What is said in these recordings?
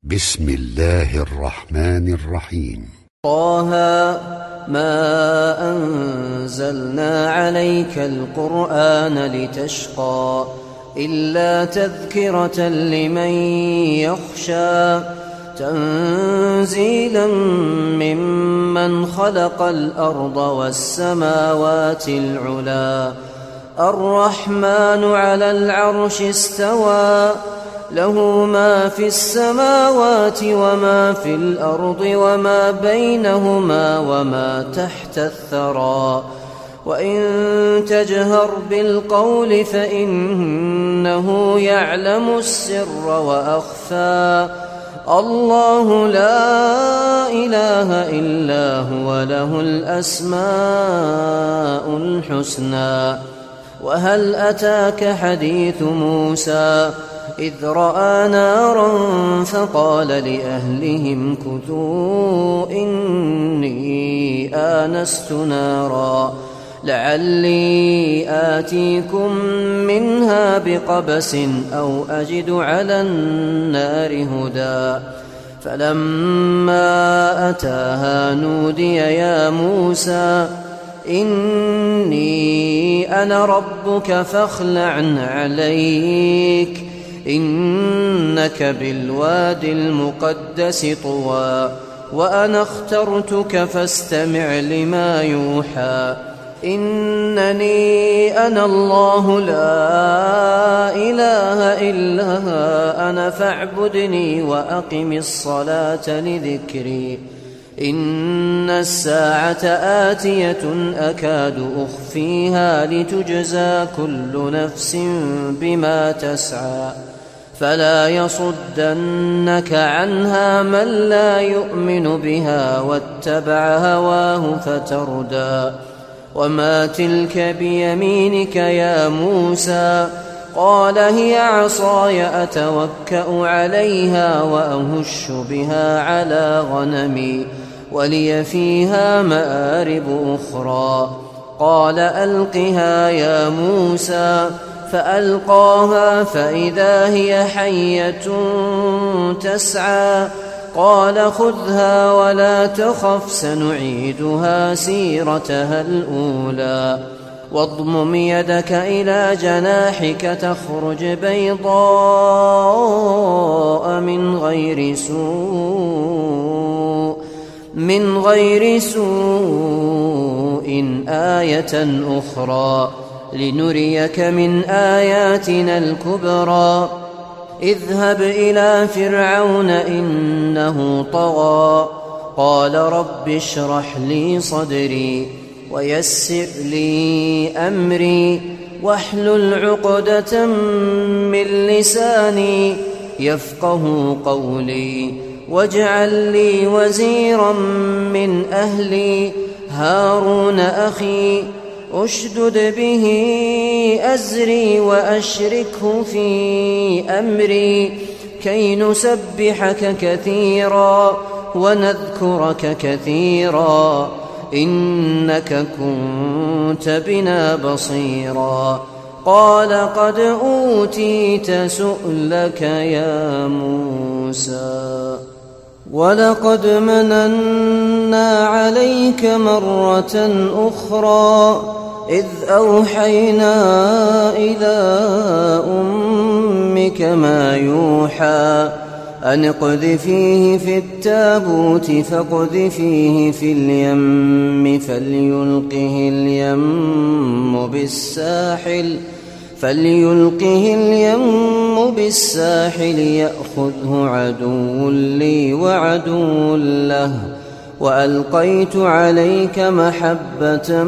بسم الله الرحمن الرحيم. طه ما أنزلنا عليك القرآن لتشقى إلا تذكرة لمن يخشى تنزيلا ممن خلق الأرض والسماوات العلا الرحمن على العرش استوى له ما في السماوات وما في الأرض وما بينهما وما تحت الثرى وإن تجهر بالقول فإنه يعلم السر وأخفى الله لا إله إلا هو له الأسماء الحسنى. وهل أتاك حديث موسى إذ رأى نارا فقال لأهلهم كثوا إني آنست نارا لعلي آتيكم منها بقبس أو أجد على النار هدى فلما أتاها نودي يا موسى إني أنا ربك فاخلع عليك إنك بالواد المقدس طوى وأنا اخترتك فاستمع لما يوحى إنني أنا الله لا إله إلا أنا فاعبدني وأقم الصلاة لذكري إن الساعة آتية أكاد أخفيها لتجزى كل نفس بما تسعى فلا يصدنك عنها من لا يؤمن بها واتبع هواه فتردى وما تلك بيمينك يا موسى قال هي عصاي أتوكأ عليها وأهش بها على غنمي ولي فيها مآرب أخرى قال ألقها يا موسى فألقاها فإذا هي حية تسعى قال خذها ولا تخف سنعيدها سيرتها الأولى واضمم يدك إلى جناحك تخرج بيضاء من غير سوء آية أخرى لنريك من آياتنا الكبرى اذهب إلى فرعون إنه طغى قال رب اشرح لي صدري ويسر لي أمري واحلل عقدة من لساني يفقه قولي واجعل لي وزيرا من أهلي هارون أخي أشدد به أزري وأشركه في أمري كي نسبحك كثيرا ونذكرك كثيرا إنك كنت بنا بصيرا قال قد أوتيت سؤلك يا موسى ولقد مننا عليك مرة أخرى إذ أوحينا إلى أمك ما يوحى أن اقذفيه في التابوت فاقذفيه في اليم فليلقه اليم بالساحل يأخذه عدو لي وعدو له وألقيت عليك محبة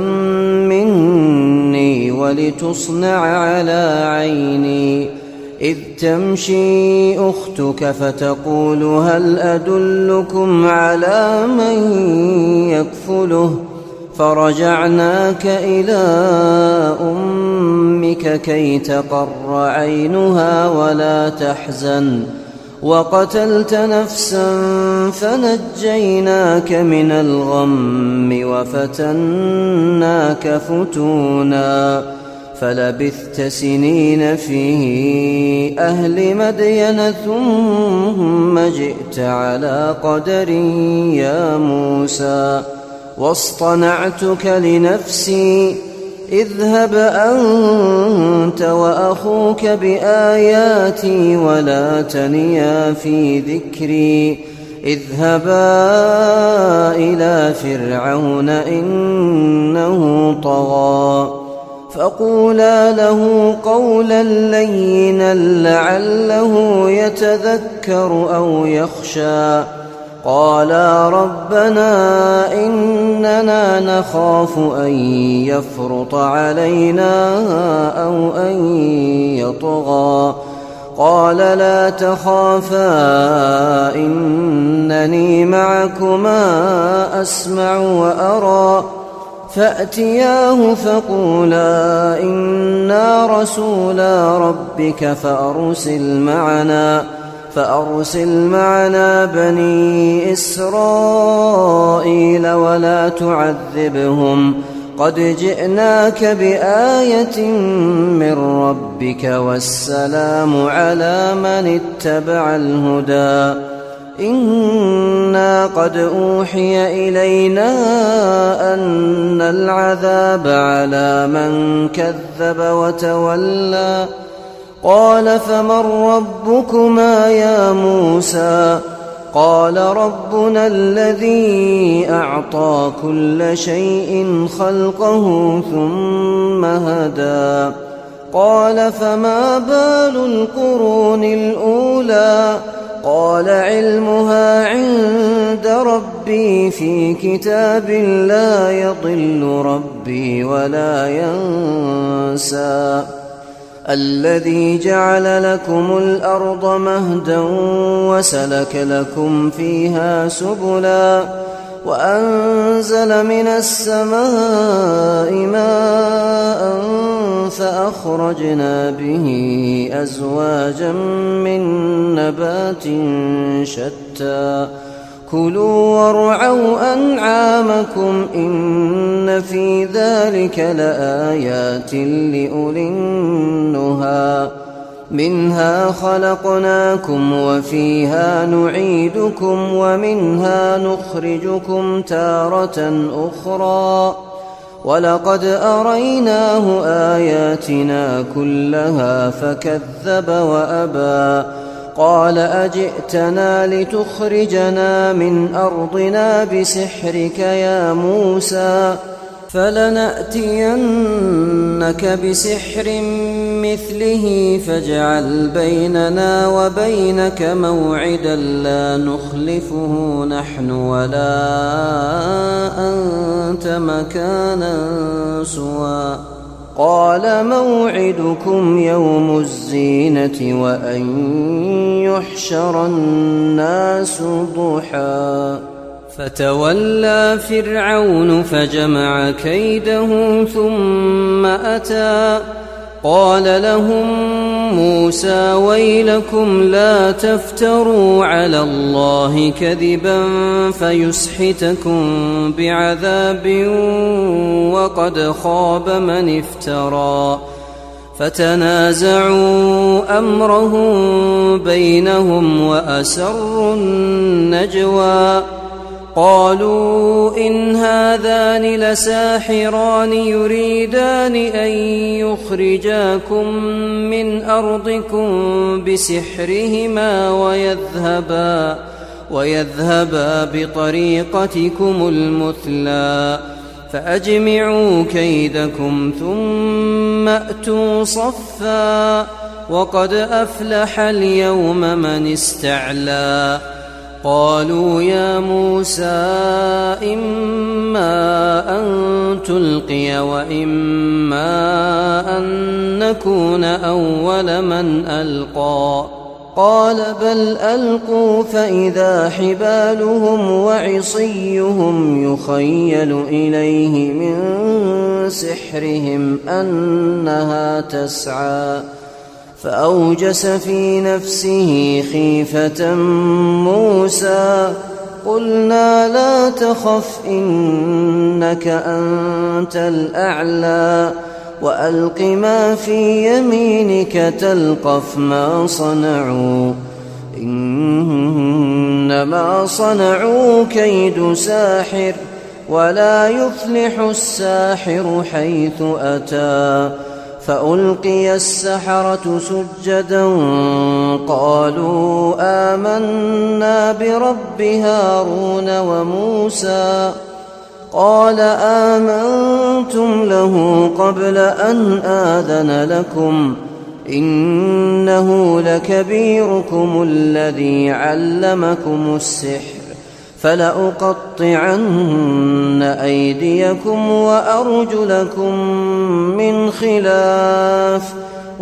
مني ولتصنع على عيني إذ تمشي أختك فتقول هل أدلكم على من يكفله فرجعناك إلى أمك كي تقر عينها ولا تحزن وقتلت نفسا فنجيناك من الغم وفتناك فتونا فلبثت سنين في أهل مدين ثم جئت خلقت على قدري يا موسى واصطنعتك لنفسي اذهب أنت وأخوك بآياتي ولا تنيا في ذكري اذهبا إلى فرعون إنه طغى فقولا له قولا لينا لعله يتذكر أو يخشى قالا ربنا إننا نخاف أن يفرط علينا أو أن يطغى قال لا تخافا إنني معكما أسمع وأرى فأتياه فقولا إنا رسولا ربك فأرسل معنا بني إسرائيل ولا تعذبهم قد جئناك بآية من ربك والسلام على من اتبع الهدى إنا قد أوحي إلينا أن العذاب على من كذب وتولى قال فمن ربكما يا موسى قال ربنا الذي أعطى كل شيء خلقه ثم هدى قال فما بال القرون الأولى قال علمها عند ربي في كتاب لا يضل ربي ولا ينسى الذي جعل لكم الأرض مهدا وسلك لكم فيها سبلا وأنزل من السماء ماء فأخرجنا به أزواجا من نبات شتى كلوا وارعوا أنعامكم إن في ذلك لآيات لأولي النهى منها خلقناكم وفيها نعيدكم ومنها نخرجكم تارة أخرى ولقد أريناه آياتنا كلها فكذب وأبى قال أجئتنا لتخرجنا من أرضنا بسحرك يا موسى فلنأتينك بسحر مثله فاجعل بيننا وبينك موعدا لا نخلفه نحن ولا أنت مكانا سوى قال موعدكم يوم الزينة وأن يحشر الناس ضحى فتولى فرعون فجمع كيده ثم أتى قال لهم موسى ويلكم لا تفتروا على الله كذبا فيسحتكم بعذاب وقد خاب من افترى فتنازعوا أمرهم بينهم وأسروا النجوى قالوا إن هذان لساحران يريدان أن يخرجاكم من أرضكم بسحرهما ويذهبا بطريقتكم المثلى فأجمعوا كيدكم ثم أتوا صفا وقد أفلح اليوم من استعلى قالوا يا موسى إما أن تلقي وإما أن نكون أول من ألقى قال بل ألقوا فإذا حبالهم وعصيهم يخيل إليه من سحرهم أنها تسعى فأوجس في نفسه خيفة موسى قلنا لا تخف إنك أنت الأعلى وألق ما في يمينك تلقف ما صنعوا إنما إنما صنعوا كيد ساحر ولا يفلح الساحر حيث أتى فألقي السحرة سجدا قالوا آمنا برب هارون وموسى قال آمنتم له قبل أن آذن لكم إنه لكبيركم الذي علمكم السحر فلأقطعن أيديكم وأرجلكم من خلاف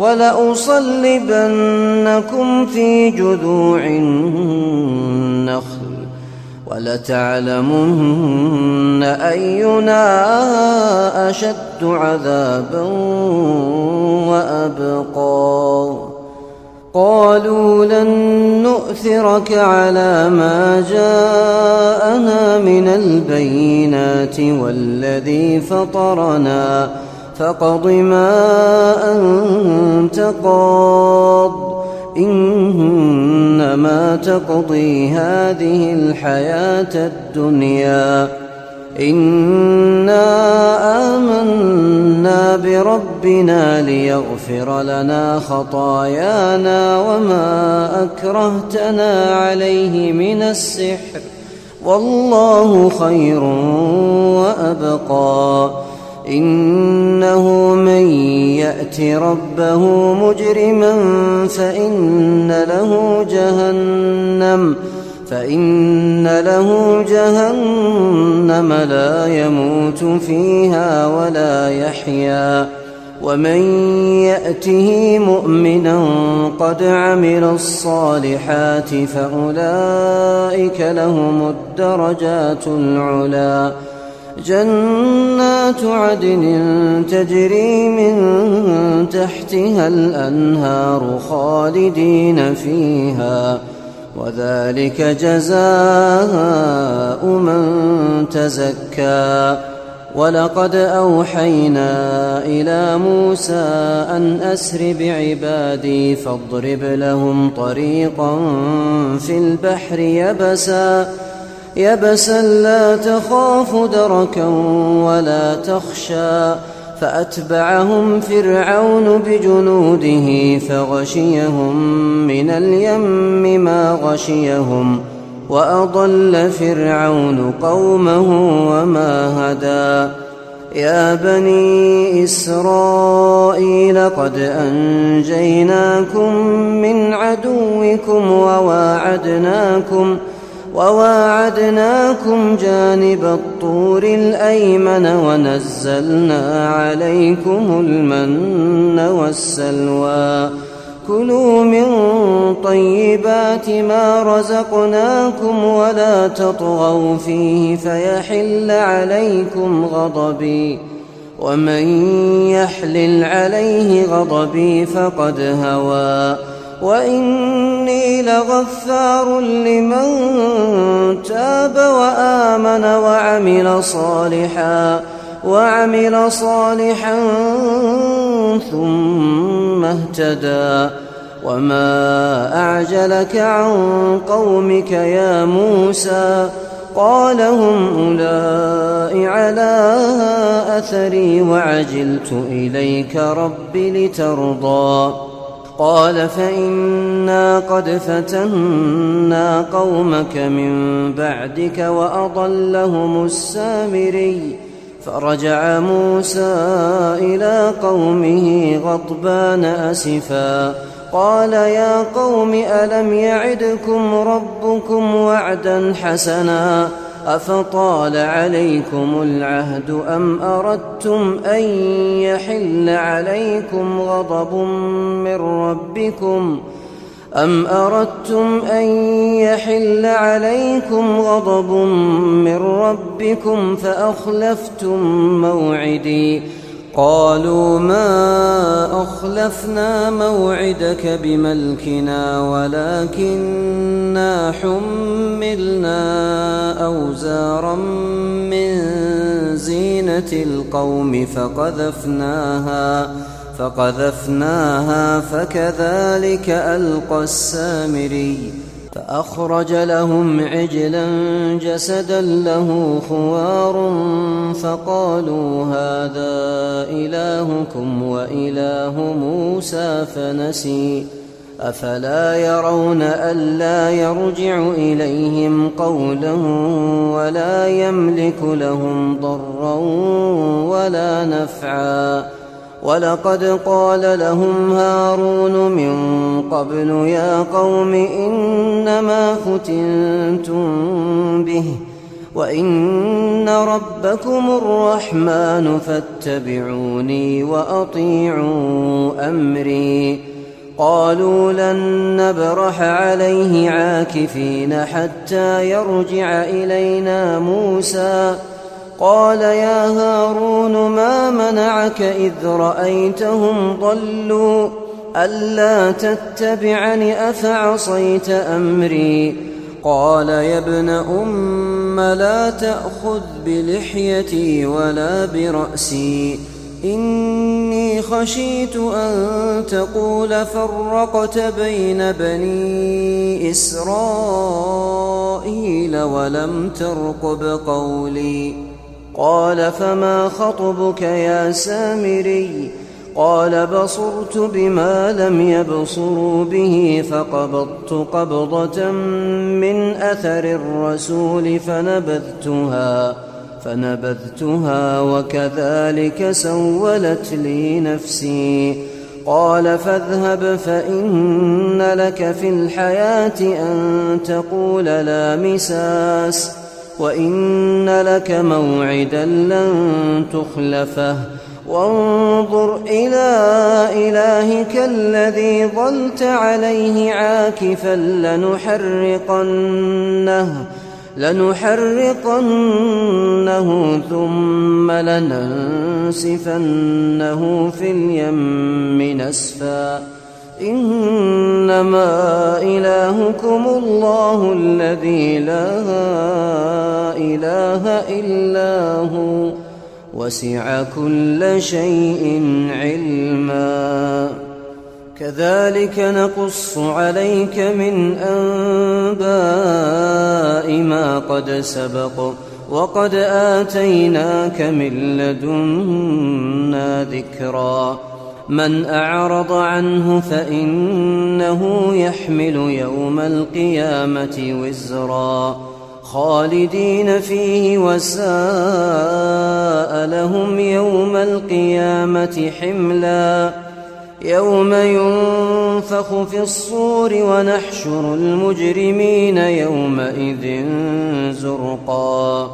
ولأصلبنكم في جذوع النخل ولتعلمن أينا أشد عذابا وأبقى قالوا لن نؤثرك على ما جاءنا من البينات والذي فطرنا فاقض ما أنت قاض إنما تقضي هذه الحياة الدنيا إنا آمنا بربنا ليغفر لنا خطايانا وما أكرهتنا عليه من السحر والله خير وأبقى إنه من يأت ربه مجرما فإن له جهنم لا يموت فيها ولا يحيا ومن يأته مؤمنا قد عمل الصالحات فأولئك لهم الدرجات العلى جنات عدن تجري من تحتها الأنهار خالدين فيها وذلك جزاء من تزكى ولقد أوحينا إلى موسى أن أسر بعبادي فاضرب لهم طريقا في البحر يبسا لا تخاف دركا ولا تخشى فأتبعهم فرعون بجنوده فغشيهم من اليم ما غشيهم وأضل فرعون قومه وما هدى يا بني إسرائيل قد أنجيناكم من عدوكم وواعدناكم جانب الطور الأيمن ونزلنا عليكم المن والسلوى كلوا من طيبات ما رزقناكم ولا تطغوا فيه فيحل عليكم غضبي ومن يحلل عليه غضبي فقد هوى وإني لغفار لمن تاب وآمن وعمل صالحا ثم اهتدى وما أعجلك عن قومك يا موسى قال هم أولئك على أثري وعجلت إليك رب لترضى قال فإنا قد فتنا قومك من بعدك وأضلهم السامري فرجع موسى إلى قومه غضبان أسفا قال يا قوم ألم يعدكم ربكم وعدا حسنا أفطال عليكم العهد أم أردتم أن يحل عليكم غضب من ربكم فأخلفتم موعدي قالوا ما أخلفنا موعدك بملكنا ولكننا حملنا أوزارا من زينة القوم فقذفناها فكذلك ألقى السامري فأخرج لهم عجلا جسدا له خوار فقالوا هذا إلهكم وإله موسى فنسي أفلا يرون ألا يرجع إليهم قولا ولا يملك لهم ضرا ولا نفعا ولقد قال لهم هارون من قبل يا قوم إنما فتنتم به وإن ربكم الرحمن فاتبعوني وأطيعوا أمري قالوا لن نبرح عليه عاكفين حتى يرجع إلينا موسى قال يا هارون ما منعك إذ رأيتهم ضلوا ألا تتبعني أفعصيت أمري قال يا ابن أم لا تأخذ بلحيتي ولا برأسي إني خشيت أن تقول فرقت بين بني إسرائيل ولم ترقب قولي قال فما خطبك يا سامري قال بصرت بما لم يبصروا به فقبضت قبضة من أثر الرسول فنبذتها وكذلك سولت لي نفسي قال فاذهب فإن لك في الحياة أن تقول لا مساس وإن لك موعدا لن تخلفه وانظر إلى إلهك الذي ظلت عليه عاكفا لنحرقنه ثم لننسفنه في اليم نسفا إنما إلهكم الله الذي لا إله إلا هو وسع كل شيء علما كذلك نقص عليك من أنباء ما قد سبق وقد آتيناك من لدنا ذكرا من أعرض عنه فإنه يحمل يوم القيامة وزرا خالدين فيه وساء لهم يوم القيامة حملا يوم ينفخ في الصور ونحشر المجرمين يومئذ زرقا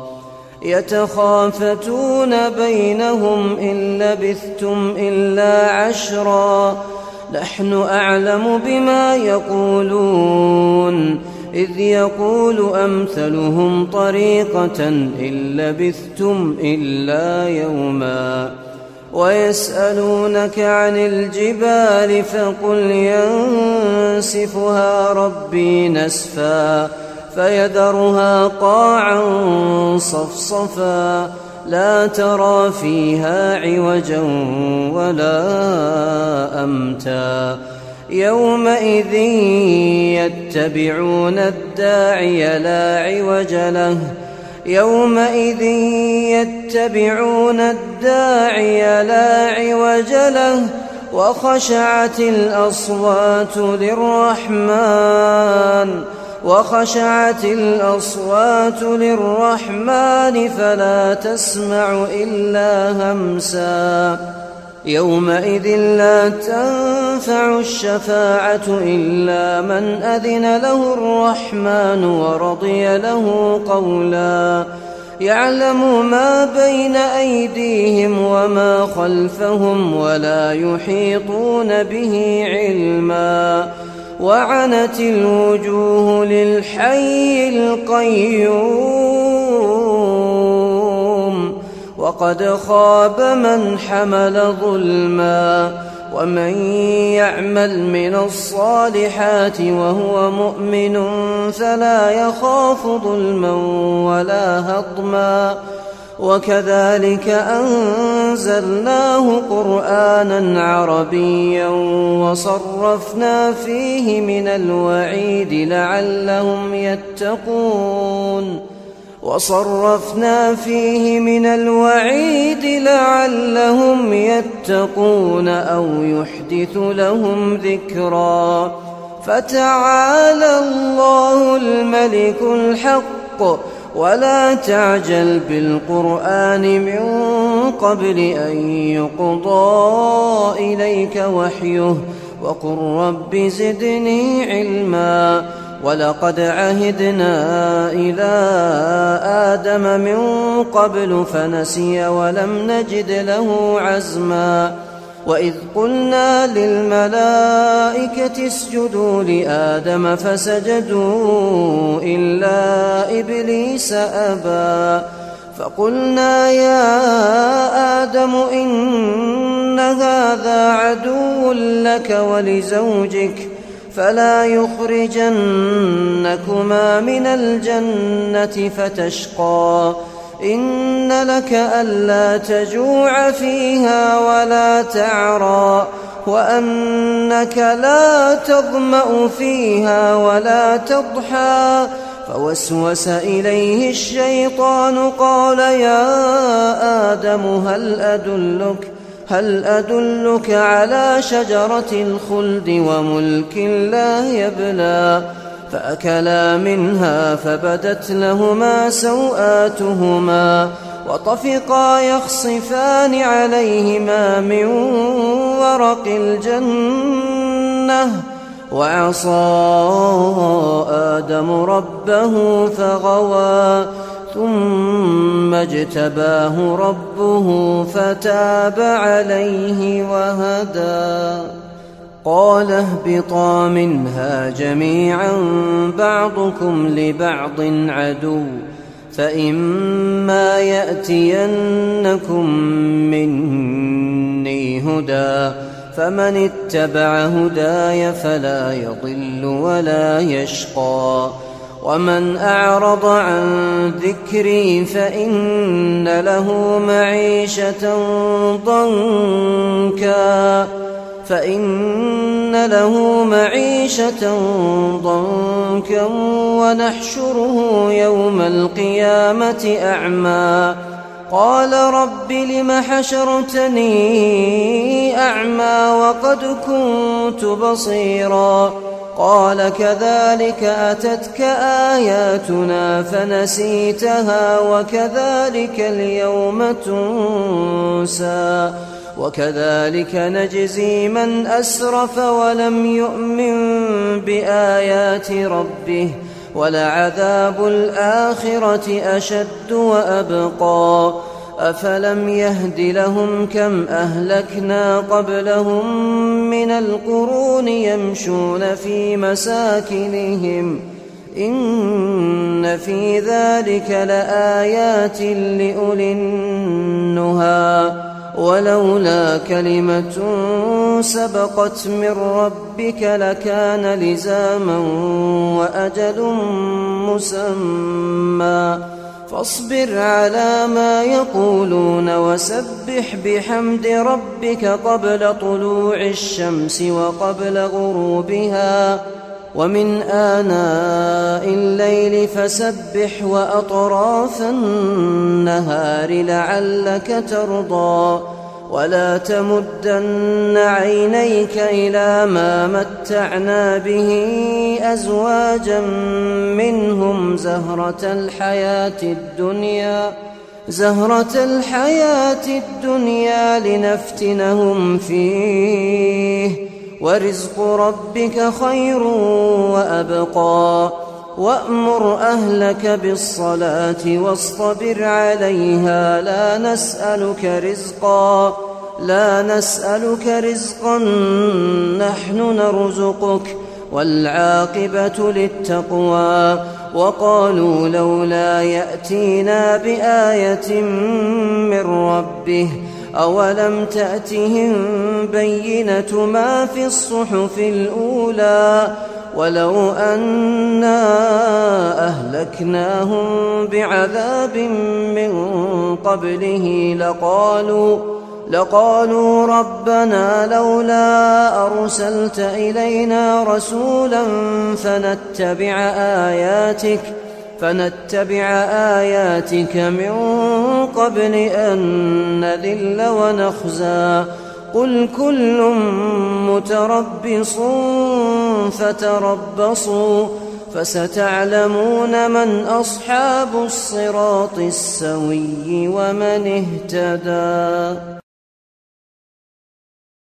يتخافتون بينهم إن لبثتم إلا عشرا نحن أعلم بما يقولون إذ يقول أمثلهم طريقة إن لبثتم إلا يوما ويسألونك عن الجبال فقل ينسفها ربي نسفا فيذرها قاعا صفصفا لا ترى فيها عوجا ولا أمتا يومئذ يتبعون الداعي لا عوج له وخشعت الأصوات للرحمن فلا تسمع إلا همسا يومئذ لا تنفع الشفاعة إلا من أذن له الرحمن ورضي له قولا يعلم ما بين أيديهم وما خلفهم ولا يحيطون به علما وعنت الوجوه للحي القيوم وقد خاب من حمل ظلما ومن يعمل من الصالحات وهو مؤمن فلا يخاف ظلما ولا هضما وكذلك أنزلناه قرآنا عربيا وصرفنا فيه من الوعيد لعلهم يتقون أو يحدث لهم ذكرا. فتعالى الله الملك الحق ولا تعجل بالقرآن من قبل أن يقضى إليك وحيه وقل رب زدني علما. ولقد عهدنا إلى آدم من قبل فنسي ولم نجد له عزما. وإذ قلنا للملائكة اسجدوا لآدم فسجدوا إلا إبليس أبى. فقلنا يا آدم إن هذا عدو لك ولزوجك فلا يخرجنكما من الجنة فتشقى. إن لك ألا تجوع فيها ولا تعرى وأنك لا تظمأ فيها ولا تضحى. فوسوس إليه الشيطان قال يا آدم هل أدلك على شجرة الخلد وملك لا يبلى. فأكلا منها فبدت لهما سوآتهما وطفقا يخصفان عليهما من ورق الجنة. وعصى آدم ربه فغوى ثم اجتباه ربه فتاب عليه وهدى. قال اهبطا منها جميعا بعضكم لبعض عدو فإما يأتينكم مني هدى فمن اتبع هداي فلا يضل ولا يشقى. ومن أعرض عن ذكري فإن له معيشة ضنكا ونحشره يوم القيامة أعمى. قال رب لم حشرتني أعمى وقد كنت بصيرا. قال كذلك أتتك آياتنا فنسيتها وكذلك اليوم تنسى. وكذلك نجزي من أسرف ولم يؤمن بآيات ربه ولعذاب الآخرة أشد وأبقى. أفلم يهد لهم كم أهلكنا قبلهم من القرون يمشون في مساكنهم إن في ذلك لآيات لأولي النهى. ولولا كلمة سبقت من ربك لكان لزاما وأجل مسمى. فاصبر على ما يقولون وسبح بحمد ربك قبل طلوع الشمس وقبل غروبها ومن آناء الليل فسبح وأطراف النهار لعلك ترضى. ولا تمدن عينيك إلى ما متعنا به أزواجا منهم زهرة الحياة الدنيا لنفتنهم فيه ورزق ربك خير وأبقى. وأمر أهلك بالصلاة واصطبر عليها لا نسألك رزقا نحن نرزقك والعاقبة للتقوى. وقالوا لولا يأتينا بآية من ربه أولم تأتهم بينة ما في الصحف الأولى ولو أنا أهلكناهم أهلكناهم بعذاب من قبله لقالوا ربنا لولا أرسلت إلينا رسولا فنتبع آياتك من قبل أن نذل ونخزى قل كل متربص فتربصوا فستعلمون من أصحاب الصراط السوي ومن اهتدى.